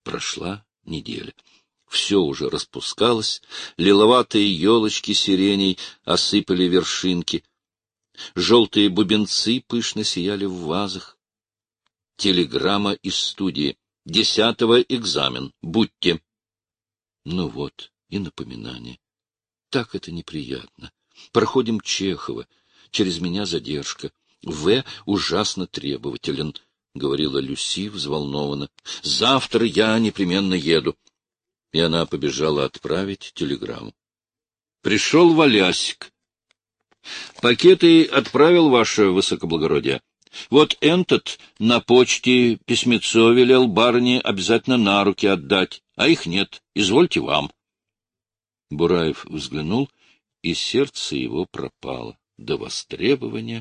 Прошла неделя. Все уже распускалось, лиловатые елочки сиреней осыпали вершинки, желтые бубенцы пышно сияли в вазах. Телеграмма из студии. 10-го экзамен. Будьте. Ну вот, и напоминание. Так это неприятно. Проходим Чехова. Через меня задержка. В. ужасно требователен, — говорила Люси взволнованно. — Завтра я непременно еду. И она побежала отправить телеграмму. Пришел Валясик. — Пакеты отправил, ваше высокоблагородие. Вот этот на почте письмецо велел барыне обязательно на руки отдать, а их нет. Извольте вам. Бураев взглянул, и сердце его пропало до востребования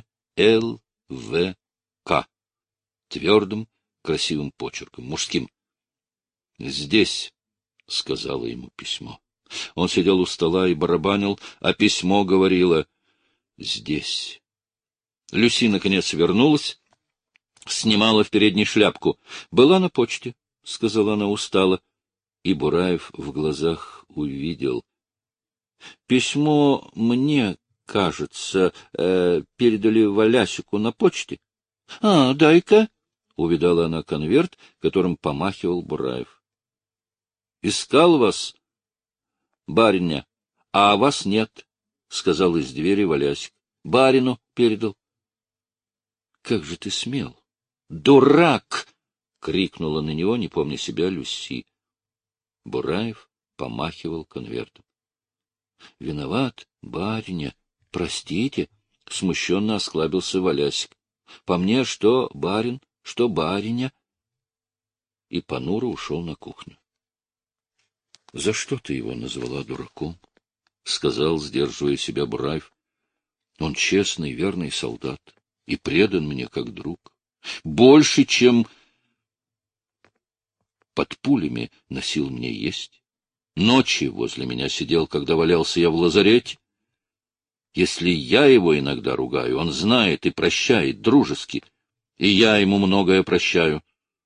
Л.В.К. твердым, красивым почерком, мужским. — Здесь, — сказала ему письмо. Он сидел у стола и барабанил, а письмо говорило «здесь». Люси, наконец, вернулась, снимала в передней шляпку. — Была на почте, — сказала она устало, и Бураев в глазах увидел. — Письмо мне, кажется, передали Валясику на почте. — А, дай-ка, — увидала она конверт, которым помахивал Бураев. — Искал вас, бариня, а вас нет, — сказал из двери Валясик. — Барину передал. — Как же ты смел? — Дурак! — крикнула на него, не помня себя, Люси. Бураев помахивал конвертом. — Виноват, бариня, простите, — смущенно осклабился Валясик. — По мне что барин, что бариня. И понуро ушел на кухню. — За что ты его назвала дураком? — сказал, сдерживая себя, Бураев. — Он честный, верный солдат и предан мне как друг. Больше, чем под пулями носил мне есть. Ночи возле меня сидел, когда валялся я в лазарете. Если я его иногда ругаю, он знает и прощает дружески, и я ему многое прощаю.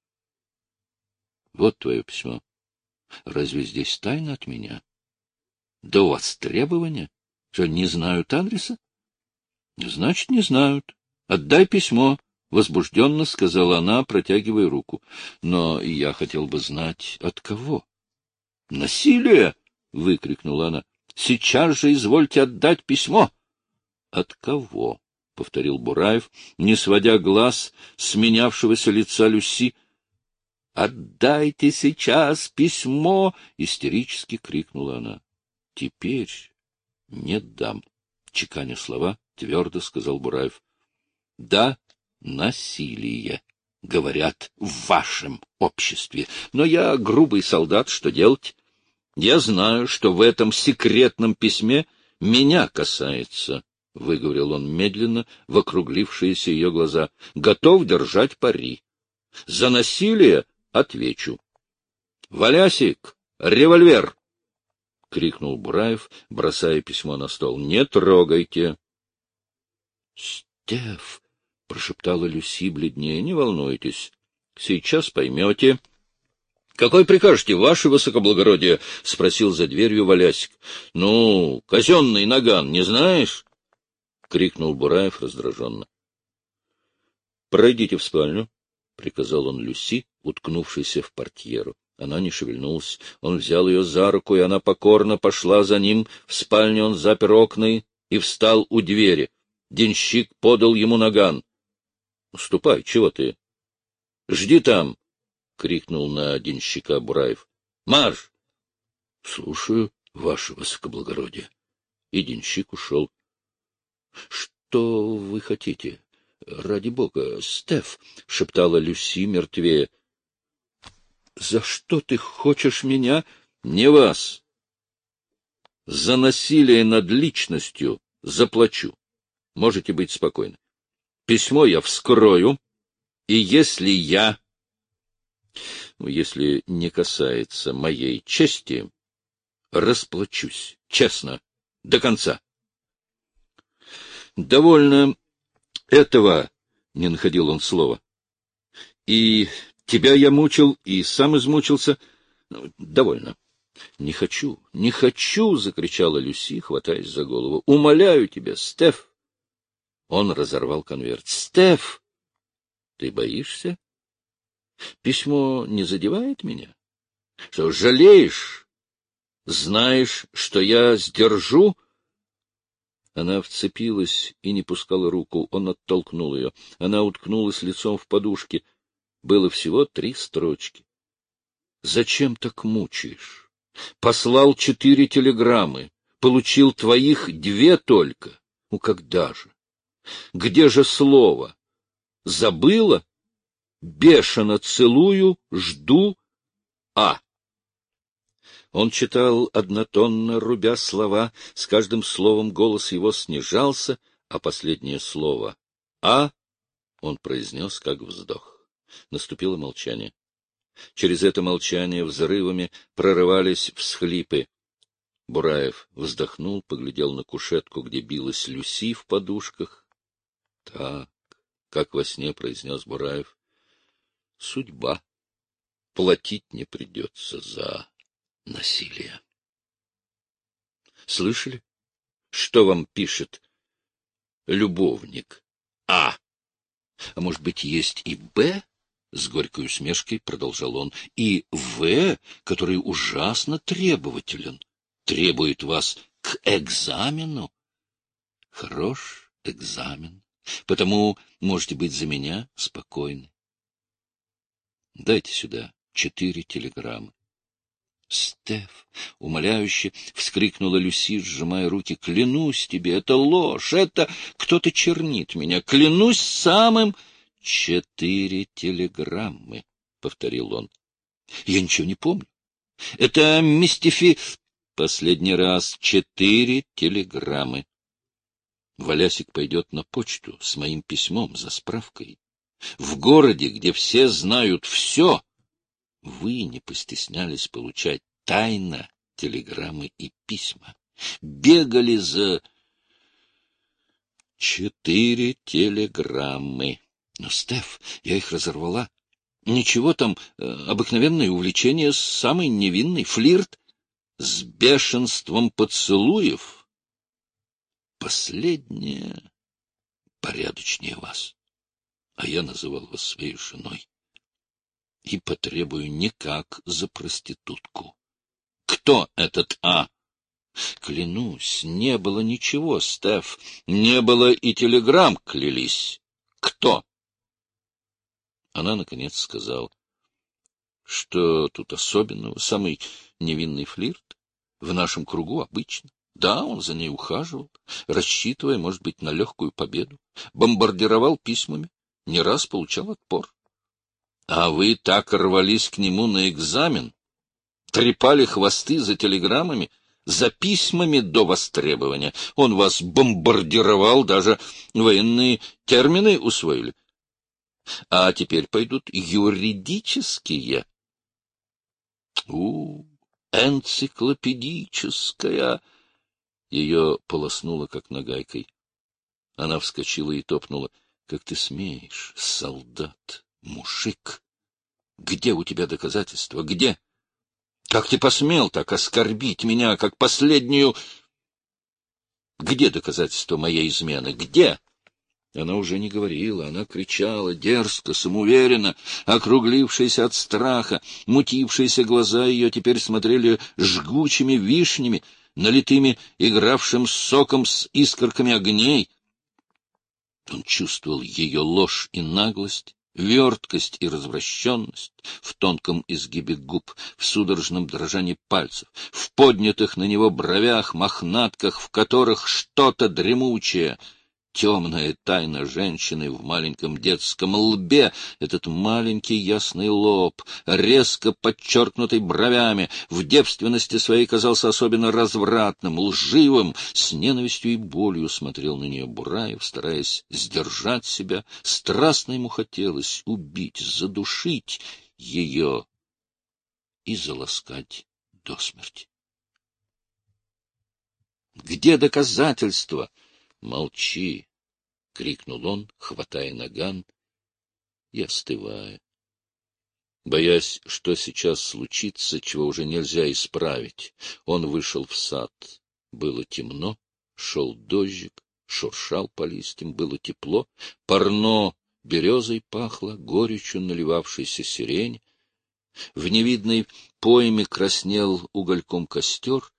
Вот твое письмо. Разве здесь тайна от меня? Да у вас требования? Что, не знают адреса? Значит, не знают. Отдай письмо, — возбужденно сказала она, протягивая руку. Но я хотел бы знать, от кого. — Насилие! — выкрикнула она. — Сейчас же извольте отдать письмо. — От кого? — повторил Бураев, не сводя глаз с менявшегося лица Люси. — Отдайте сейчас письмо! — истерически крикнула она. — Теперь не дам, — чеканя слова, твердо сказал Бураев. — Да, насилие, говорят, в вашем обществе. Но я грубый солдат, что делать? Я знаю, что в этом секретном письме меня касается, — выговорил он медленно в округлившиеся ее глаза. — Готов держать пари. За насилие отвечу. — Валясик, револьвер! — крикнул Бураев, бросая письмо на стол. — Не трогайте. — Стеф! — прошептала Люси бледнее. — Не волнуйтесь. Сейчас поймете. — Какой прикажете, ваше высокоблагородие? — спросил за дверью Валясик. — Ну, казенный наган, не знаешь? — крикнул Бураев раздраженно. — Пройдите в спальню, — приказал он Люси, уткнувшейся в портьеру. Она не шевельнулась. Он взял ее за руку, и она покорно пошла за ним. В спальне он запер окна и встал у двери. Денщик подал ему наган. — Ступай, чего ты? — Жди там! — крикнул на денщика Бураев. — Марш! — Слушаю, ваше высокоблагородие. И денщик ушел. — Что вы хотите? — Ради бога, Стеф! — шептала Люси мертвее. — За что ты хочешь меня? — Не вас. За насилие над личностью заплачу. Можете быть спокойны. Письмо я вскрою, и если если не касается моей чести, расплачусь, честно, до конца. Довольно этого, — не находил он слова, — и Тебя я мучил и сам измучился. Довольно. Не хочу, не хочу, — закричала Люси, хватаясь за голову. Умоляю тебя, Стеф. Он разорвал конверт. Стеф, ты боишься? Письмо не задевает меня? Что, жалеешь? Знаешь, что я сдержу? Она вцепилась и не пускала руку. Он оттолкнул ее. Она уткнулась лицом в подушки. Было всего 3 строчки. Зачем так мучаешь? Послал 4 телеграммы. Получил твоих 2 только. Ну, когда же? Где же слово? Забыла? Бешено целую, жду. А. Он читал однотонно, рубя слова. С каждым словом голос его снижался, а последнее слово «а» он произнес как вздох. Наступило молчание. Через это молчание взрывами прорывались всхлипы. Бураев вздохнул, поглядел на кушетку, где билась Люси в подушках. — Так, как во сне произнес Бураев, — судьба. Платить не придется за насилие. Слышали? Что вам пишет любовник А? А может быть, есть и Б? С горькой усмешкой продолжал он. И В, который ужасно требователен, требует вас к экзамену. Хорош экзамен, потому можете быть за меня спокойны. Дайте сюда 4 телеграммы. Стеф, умоляюще вскрикнула Люси, сжимая руки, — клянусь тебе, это ложь, это кто-то чернит меня, клянусь самым... 4 телеграммы, — повторил он. Я ничего не помню. Это мистифи... Последний раз 4 телеграммы. Валясик пойдет на почту с моим письмом за справкой. В городе, где все знают все, вы не постеснялись получать тайно телеграммы и письма. Бегали за 4 телеграммы. Но, Стеф, я их разорвала. Ничего там, обыкновенное увлечение, самый невинный флирт с бешенством поцелуев. Последнее порядочнее вас, а я называл вас своей женой. И потребую не как за проститутку. Кто этот А? Клянусь, не было ничего, Стеф, не было и телеграмм, клялись. Кто? Она, наконец, сказала, что тут особенного, самый невинный флирт, в нашем кругу обычно. Да, он за ней ухаживал, рассчитывая, может быть, на легкую победу, бомбардировал письмами, не раз получал отпор. А вы так рвались к нему на экзамен, трепали хвосты за телеграммами, за письмами до востребования. Он вас бомбардировал, даже военные термины усвоили. А теперь пойдут юридические. Энциклопедическая. Ее полоснуло, как нагайкой. Она вскочила и топнула. Как ты смеешь, солдат, мужик? Где у тебя доказательства? Где? Как ты посмел так оскорбить меня, как последнюю... Где доказательства моей измены? Где? Она уже не говорила, она кричала, дерзко, самоуверенно, округлившиеся от страха, мутившиеся глаза ее теперь смотрели жгучими вишнями, налитыми игравшим соком с искорками огней. Он чувствовал ее ложь и наглость, верткость и развращенность в тонком изгибе губ, в судорожном дрожании пальцев, в поднятых на него бровях, мохнатках, в которых что-то дремучее. Темная тайна женщины в маленьком детском лбе, этот маленький ясный лоб, резко подчеркнутый бровями, в девственности своей казался особенно развратным, лживым, с ненавистью и болью смотрел на нее Бураев, стараясь сдержать себя. Страстно ему хотелось убить, задушить ее и заласкать до смерти. Где доказательства? Молчи, — крикнул он, хватая наган и остывая. Боясь, что сейчас случится, чего уже нельзя исправить, он вышел в сад. Было темно, шел дождик, шуршал по листьям, было тепло, парно березой пахло, горечью наливавшейся сирень. В невидной пойме краснел угольком костер,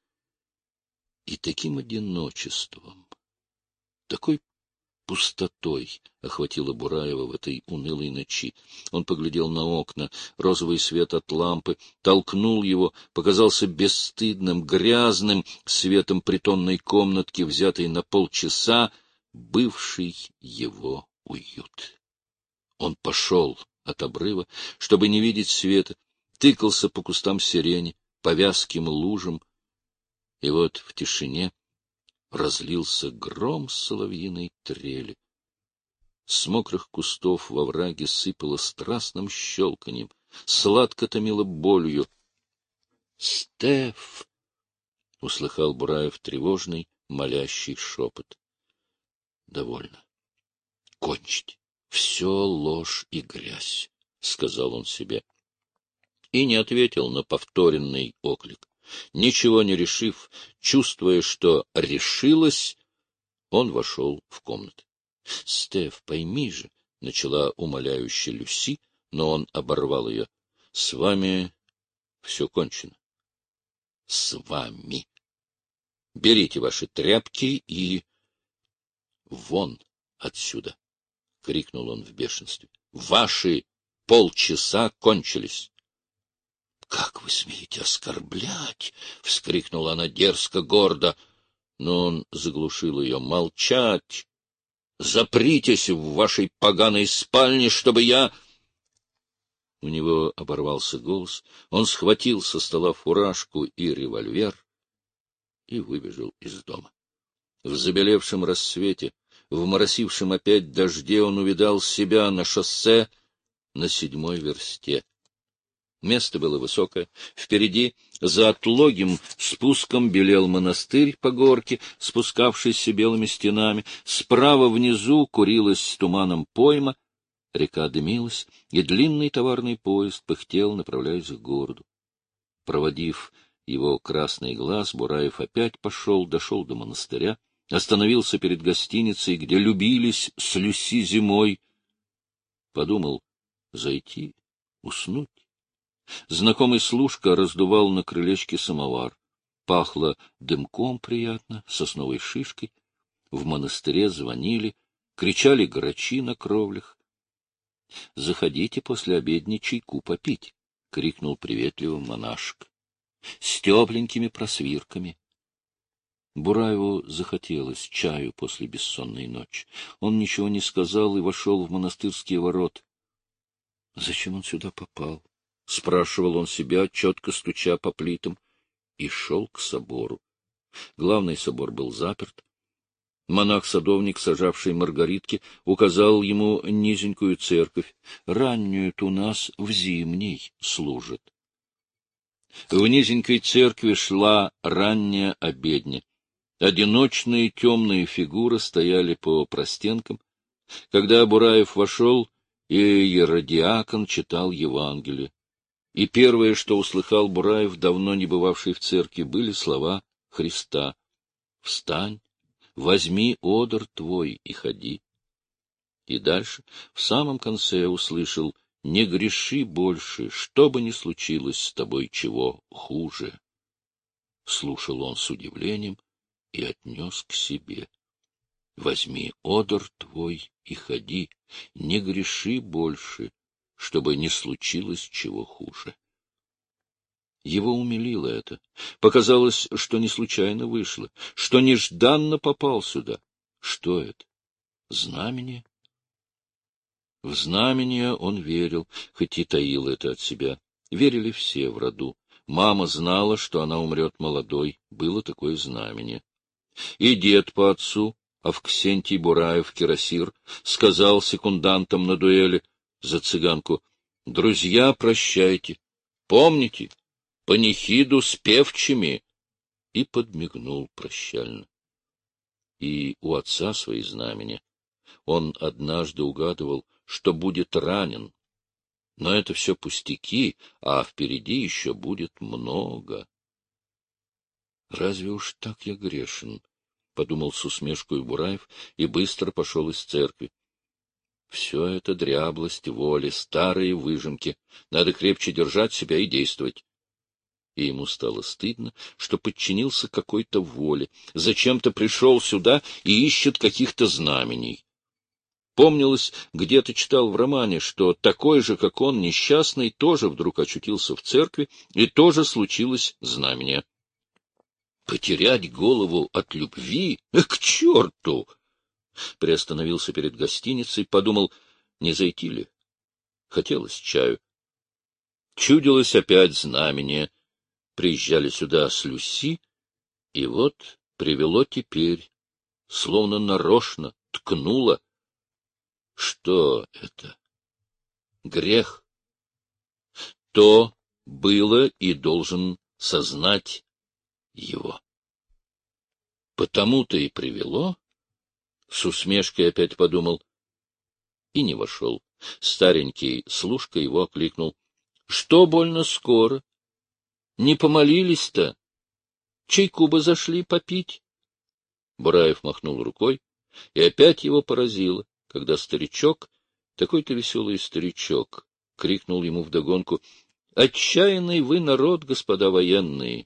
и таким одиночеством, такой пустотой охватила Бураева в этой унылой ночи. Он поглядел на окна, розовый свет от лампы толкнул его, показался бесстыдным, грязным светом притонной комнатки, взятой на полчаса, бывший его уют. Он пошел от обрыва, чтобы не видеть света, тыкался по кустам сирени, по вязким лужам, и вот в тишине разлился гром соловьиной трели. С мокрых кустов во враге сыпало страстным щелканьем, сладко томило болью. «Стеф!» — услыхал Бураев тревожный, молящий шепот. «Довольно. Кончить. Все ложь и грязь», — сказал он себе. И не ответил на повторенный оклик. Ничего не решив, чувствуя, что решилось, он вошел в комнату. — Стеф, пойми же, — начала умоляюще Люси, но он оборвал ее. — С вами все кончено. — С вами. Берите ваши тряпки и... — Вон отсюда! — крикнул он в бешенстве. — Ваши полчаса кончились. — Как вы смеете оскорблять? — вскрикнула она дерзко, гордо. Но он заглушил ее. — Молчать! Запритесь в вашей поганой спальне, чтобы я... У него оборвался голос. Он схватил со стола фуражку и револьвер и выбежал из дома. В забелевшем рассвете, в моросившем опять дожде он увидал себя на шоссе на 7-й версте. Место было высокое. Впереди, за отлогим спуском, белел монастырь по горке, спускавшийся белыми стенами. Справа внизу курилась с туманом пойма. Река дымилась, и длинный товарный поезд пыхтел, направляясь к городу. Проводив его красный глаз, Бураев опять дошел до монастыря, остановился перед гостиницей, где любились с Люси зимой. Подумал зайти, уснуть. Знакомый служка раздувал на крылечке самовар. Пахло дымком приятно, сосновой шишкой. В монастыре звонили, кричали грачи на кровлях. — Заходите после обедни чайку попить, — крикнул приветливо монашек. — С тепленькими просвирками. Бураеву захотелось чаю после бессонной ночи. Он ничего не сказал и вошел в монастырские ворота. Зачем он сюда попал? — спрашивал он себя, четко стуча по плитам, и шел к собору. Главный собор был заперт. Монах-садовник, сажавший маргаритки, указал ему низенькую церковь. Раннюю-то у нас в зимней служат. В низенькой церкви шла ранняя обедня. Одиночные темные фигуры стояли по простенкам. Когда Бураев вошел, иеродиакон читал Евангелие. И первое, что услыхал Бураев, давно не бывавший в церкви, были слова Христа: «Встань, возьми одр твой и ходи». И дальше, в самом конце, услышал: «Не греши больше, что бы ни случилось с тобой чего хуже». Слушал он с удивлением и отнес к себе. «Возьми одр твой и ходи, не греши больше, чтобы не случилось чего хуже». Его умилило это. Показалось, что не случайно вышло, что нежданно попал сюда. Что это? Знамение? В знамение он верил, хоть и таил это от себя. Верили все в роду. Мама знала, что она умрет молодой. Было такое знамение. И дед по отцу, Авксентий Бураев, кирасир, сказал секундантам на дуэли за цыганку: «Друзья, прощайте. Помните? Панихиду с певчими», и подмигнул прощально. И у отца свои знамения. Он однажды угадывал, что будет ранен. Но это все пустяки, а впереди еще будет много. Разве уж так я грешен? — подумал с усмешкой Бураев и быстро пошел из церкви. Все это дряблость воли, старые выжимки. Надо крепче держать себя и действовать. И ему стало стыдно, что подчинился какой-то воле, зачем-то пришел сюда и ищет каких-то знамений. Помнилось, где-то читал в романе, что такой же, как он, несчастный, тоже вдруг очутился в церкви, и тоже случилось знамение. Потерять голову от любви? К черту! Приостановился перед гостиницей, подумал, не зайти ли. Хотелось чаю. Чудилось опять знамение. Приезжали сюда с Люси, и вот привело теперь, словно нарочно, ткнуло. Что это? Грех. То было и должен сознать его. Потому-то и привело, с усмешкой опять подумал, и не вошел. Старенький служка его окликнул. — Что больно скоро? Не помолились-то? Чайку бы зашли попить. Бураев махнул рукой, и опять его поразило, когда старичок, такой-то веселый старичок, крикнул ему вдогонку: — Отчаянный вы народ, господа военные!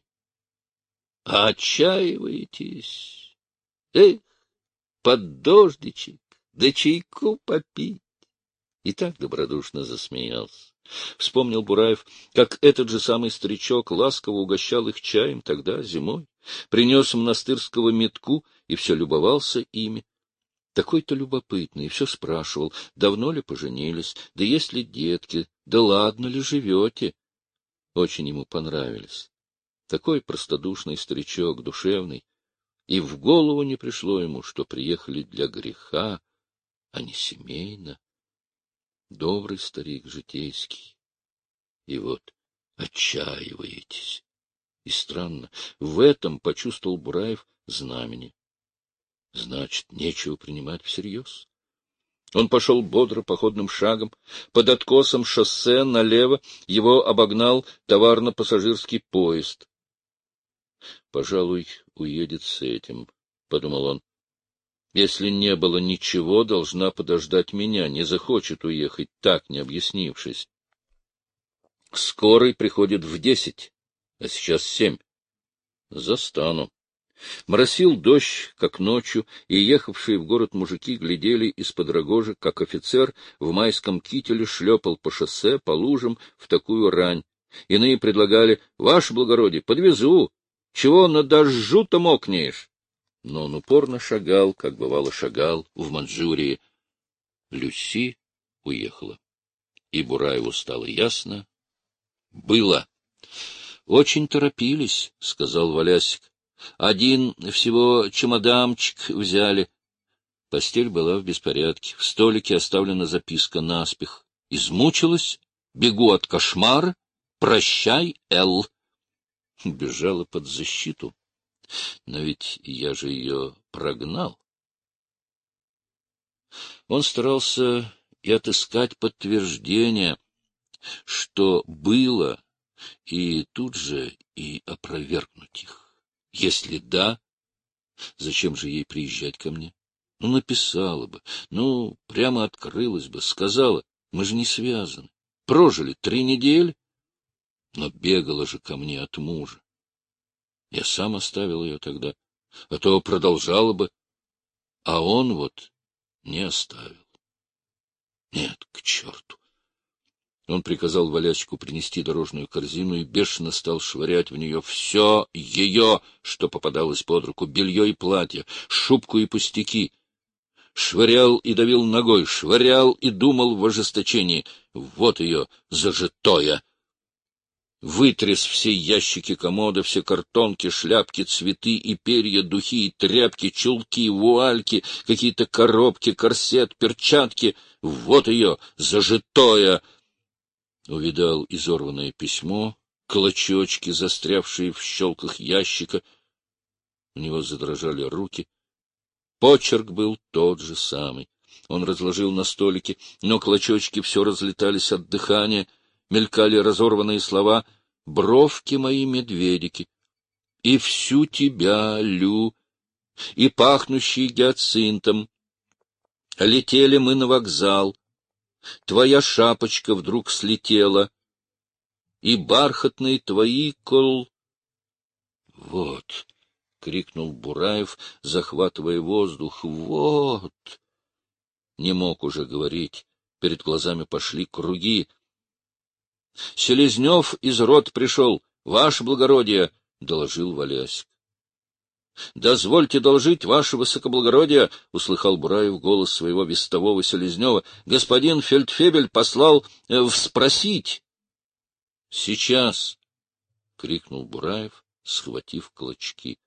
А отчаиваетесь? Эх, под дождичек, да чайку попить! И так добродушно засмеялся. Вспомнил Бураев, как этот же самый старичок ласково угощал их чаем тогда, зимой, принес монастырского метку и все любовался ими. Такой-то любопытный, все спрашивал, давно ли поженились, да есть ли детки, да ладно ли живете. Очень ему понравились. Такой простодушный старичок, душевный, и в голову не пришло ему, что приехали для греха, а не семейно. Добрый старик житейский. И вот отчаиваетесь. И странно, в этом почувствовал Бураев знамение. Значит, нечего принимать всерьез. Он пошел бодро походным шагом. Под откосом шоссе налево его обогнал товарно-пассажирский поезд. «Пожалуй, уедет с этим», — подумал он. «Если не было ничего, должна подождать меня, не захочет уехать, так не объяснившись. Скорый приходит в 10, а сейчас 7. Застану». Моросил дождь, как ночью, и ехавшие в город мужики глядели из-под рогожи, как офицер в майском кителе шлепал по шоссе, по лужам в такую рань. Иные предлагали: — Ваше благородие, подвезу. Чего на дождю-то мокнешь? Но он упорно шагал, как бывало шагал в Манчжурии. Люси уехала. И Бураеву стало ясно. Было. — Очень торопились, — сказал Валясик. Один всего чемоданчик взяли. Постель была в беспорядке. В столике оставлена записка наспех. Измучилась, бегу от кошмара, прощай, Эл. Бежала под защиту. Но ведь я же ее прогнал. Он старался и отыскать подтверждение, что было, и тут же и опровергнуть их. Если да, зачем же ей приезжать ко мне? Ну, написала бы, ну, прямо открылась бы, сказала: мы же не связаны. Прожили 3 недели, но бегала же ко мне от мужа. Я сам оставил ее тогда, а то продолжала бы, а он вот не оставил. Нет, к черту. Он приказал Валясику принести дорожную корзину и бешено стал швырять в нее все ее, что попадалось под руку, белье и платье, шубку и пустяки. Швырял и давил ногой, швырял и думал в ожесточении: вот ее, зажитое! Вытряс все ящики комода, все картонки, шляпки, цветы и перья, духи и тряпки, чулки, вуальки, какие-то коробки, корсет, перчатки. Вот ее, зажитое! Увидал изорванное письмо, клочочки, застрявшие в щелках ящика. У него задрожали руки. Почерк был тот же самый. Он разложил на столике, но клочочки все разлетались от дыхания, мелькали разорванные слова «бровки мои медведики», «и всю тебя, Лю», и пахнущий гиацинтом. Летели мы на вокзал, твоя шапочка вдруг слетела, и бархатные твои Вот! — крикнул Бураев, захватывая воздух. — Вот! Не мог уже говорить. Перед глазами пошли круги. — Селезнев из рот пришел. Ваше благородие! — доложил Валяськ. — Дозвольте доложить, ваше высокоблагородие! — услыхал Бураев голос своего вестового Селезнева. — Господин фельдфебель послал спросить. — Сейчас! — крикнул Бураев, схватив клочки.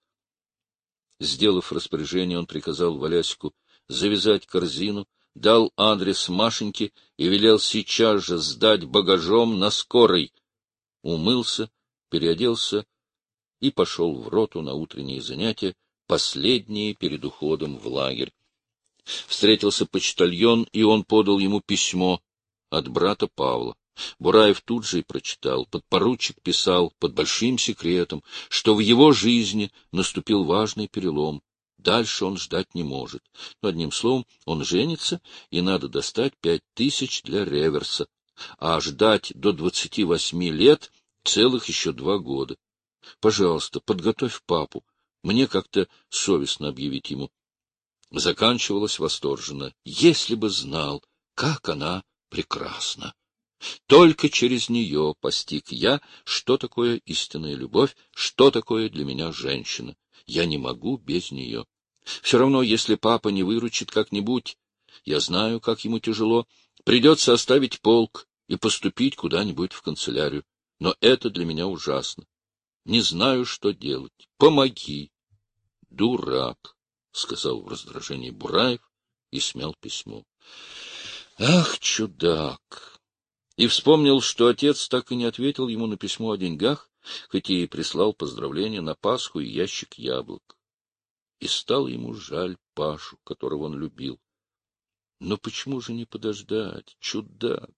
Сделав распоряжение, он приказал Валяську завязать корзину, дал адрес Машеньки и велел сейчас же сдать багажом на скорой. Умылся, переоделся и пошел в роту на утренние занятия, последние перед уходом в лагерь. Встретился почтальон, и он подал ему письмо от брата Павла. Бураев тут же и прочитал. Подпоручик писал под большим секретом, что в его жизни наступил важный перелом. Дальше он ждать не может. Но, одним словом, он женится, и надо достать 5000 для реверса. А ждать до 28 лет целых еще 2 года. Пожалуйста, подготовь папу. Мне как-то совестно объявить ему. Заканчивалась восторженно. Если бы знал, как она прекрасна. Только через нее постиг я, что такое истинная любовь, что такое для меня женщина. Я не могу без нее. Все равно, если папа не выручит как-нибудь, я знаю, как ему тяжело, придется оставить полк и поступить куда-нибудь в канцелярию. Но это для меня ужасно. Не знаю, что делать. Помоги. — Дурак, — сказал в раздражении Бураев и смял письмо. — Ах, чудак! И вспомнил, что отец так и не ответил ему на письмо о деньгах, хоть и прислал поздравления на Пасху и ящик яблок. И стало ему жаль Пашу, которого он любил. Но почему же не подождать, чудак?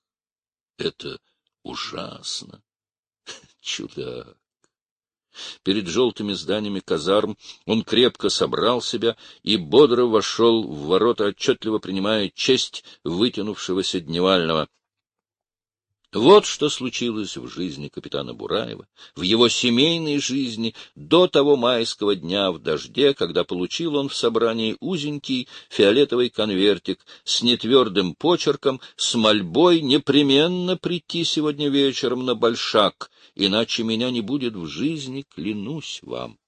Это ужасно, чудак. Перед желтыми зданиями казарм он крепко собрал себя и бодро вошел в ворота, отчетливо принимая честь вытянувшегося дневального. Вот что случилось в жизни капитана Бураева, в его семейной жизни до того майского дня в дожде, когда получил он в собрании узенький фиолетовый конвертик с нетвердым почерком, с мольбой непременно прийти сегодня вечером на Большак, иначе меня не будет в жизни, клянусь вам.